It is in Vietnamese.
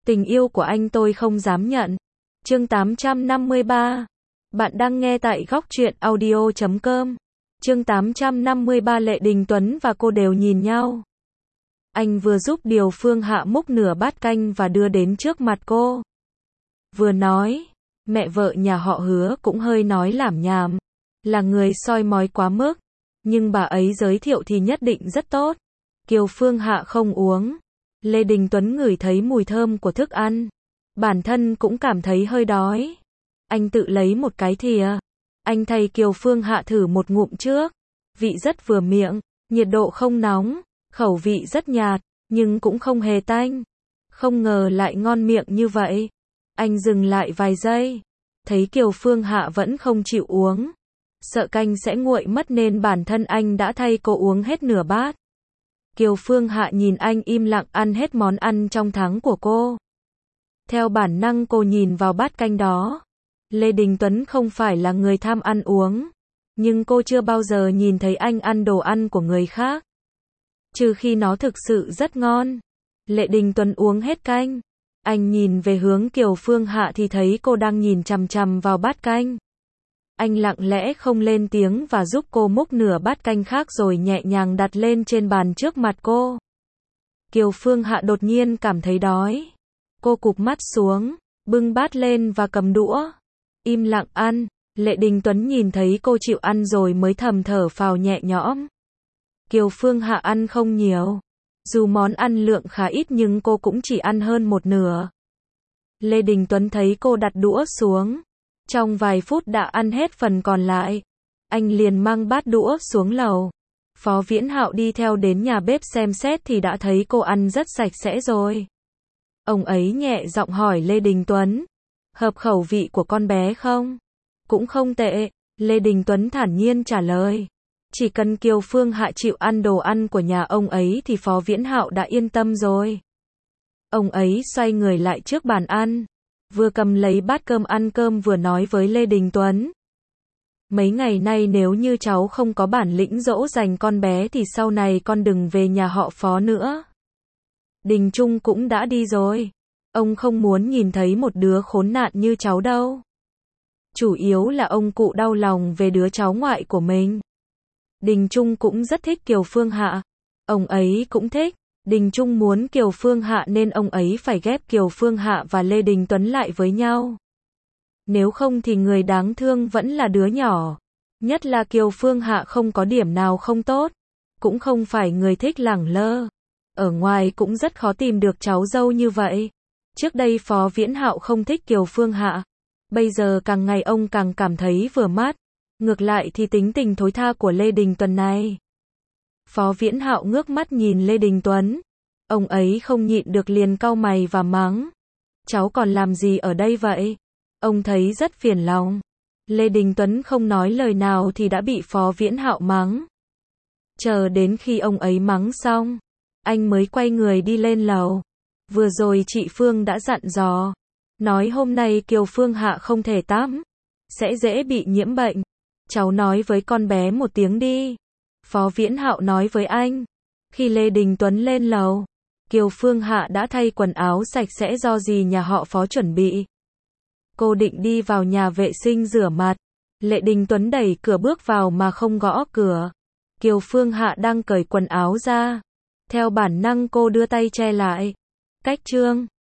Tình yêu của anh tôi không dám nhận. Chương 853. Bạn đang nghe tại góc truyện audio.com. Chương 853. Lệ Đình Tuấn và cô đều nhìn nhau. Anh vừa giúp Điều Phương Hạ múc nửa bát canh và đưa đến trước mặt cô. Vừa nói, mẹ vợ nhà họ Hứa cũng hơi nói lảm nhảm, là người soi mói quá mức, nhưng bà ấy giới thiệu thì nhất định rất tốt. Kiều Phương Hạ không uống. Lê Đình Tuấn ngửi thấy mùi thơm của thức ăn. Bản thân cũng cảm thấy hơi đói. Anh tự lấy một cái thìa. Anh thay Kiều Phương Hạ thử một ngụm trước. Vị rất vừa miệng, nhiệt độ không nóng, khẩu vị rất nhạt, nhưng cũng không hề tanh. Không ngờ lại ngon miệng như vậy. Anh dừng lại vài giây. Thấy Kiều Phương Hạ vẫn không chịu uống. Sợ canh sẽ nguội mất nên bản thân anh đã thay cô uống hết nửa bát. Kiều Phương Hạ nhìn anh im lặng ăn hết món ăn trong tháng của cô. Theo bản năng cô nhìn vào bát canh đó. Lê Đình Tuấn không phải là người tham ăn uống, nhưng cô chưa bao giờ nhìn thấy anh ăn đồ ăn của người khác. Trừ khi nó thực sự rất ngon. Lê Đình Tuấn uống hết canh. Anh nhìn về hướng Kiều Phương Hạ thì thấy cô đang nhìn chằm chằm vào bát canh. Anh lặng lẽ không lên tiếng và giúp cô múc nửa bát canh khác rồi nhẹ nhàng đặt lên trên bàn trước mặt cô. Kiều Phương Hạ đột nhiên cảm thấy đói. Cô cụp mắt xuống, bưng bát lên và cầm đũa. Im lặng ăn. Lệ Đình Tuấn nhìn thấy cô chịu ăn rồi mới thầm thở phào nhẹ nhõm. Kiều Phương Hạ ăn không nhiều. Dù món ăn lượng khá ít nhưng cô cũng chỉ ăn hơn một nửa. Lê Đình Tuấn thấy cô đặt đũa xuống. Trong vài phút đã ăn hết phần còn lại. Anh liền mang bát đũa xuống lầu. Phó Viễn Hạo đi theo đến nhà bếp xem xét thì đã thấy cô ăn rất sạch sẽ rồi. Ông ấy nhẹ giọng hỏi Lê Đình Tuấn. Hợp khẩu vị của con bé không? Cũng không tệ. Lê Đình Tuấn thản nhiên trả lời. Chỉ cần Kiều Phương Hạ chịu ăn đồ ăn của nhà ông ấy thì Phó Viễn Hạo đã yên tâm rồi. Ông ấy xoay người lại trước bàn ăn. Vừa cầm lấy bát cơm ăn cơm vừa nói với Lê Đình Tuấn. Mấy ngày nay nếu như cháu không có bản lĩnh dỗ dành con bé thì sau này con đừng về nhà họ Phó nữa. Đình Trung cũng đã đi rồi. Ông không muốn nhìn thấy một đứa khốn nạn như cháu đâu. Chủ yếu là ông cụ đau lòng về đứa cháu ngoại của mình. Đình Trung cũng rất thích Kiều Phương Hạ. Ông ấy cũng thích. Đình Trung muốn Kiều Phương Hạ nên ông ấy phải ghép Kiều Phương Hạ và Lê Đình Tuấn lại với nhau. Nếu không thì người đáng thương vẫn là đứa nhỏ. Nhất là Kiều Phương Hạ không có điểm nào không tốt. Cũng không phải người thích lẳng lơ. Ở ngoài cũng rất khó tìm được cháu dâu như vậy. Trước đây Phó Viễn Hạo không thích Kiều Phương Hạ. Bây giờ càng ngày ông càng cảm thấy vừa mắt. Ngược lại thì tính tình thối tha của Lê Đình Tuấn này. Phó Viễn Hạo ngước mắt nhìn Lê Đình Tuấn. Ông ấy không nhịn được liền cau mày và mắng. Cháu còn làm gì ở đây vậy? Ông thấy rất phiền lòng. Lê Đình Tuấn không nói lời nào thì đã bị Phó Viễn Hạo mắng. Chờ đến khi ông ấy mắng xong, anh mới quay người đi lên lầu. Vừa rồi chị Phương đã dặn dò. Nói hôm nay Kiều Phương Hạ không thể tắm. Sẽ dễ bị nhiễm bệnh. Cháu nói với con bé một tiếng đi. Phó Viễn Hạo nói với anh. Khi Lê Đình Tuấn lên lầu, Kiều Phương Hạ đã thay quần áo sạch sẽ do dì nhà họ Phó chuẩn bị. Cô định đi vào nhà vệ sinh rửa mặt. Lê Đình Tuấn đẩy cửa bước vào mà không gõ cửa. Kiều Phương Hạ đang cởi quần áo ra. Theo bản năng cô đưa tay che lại. Cách trương.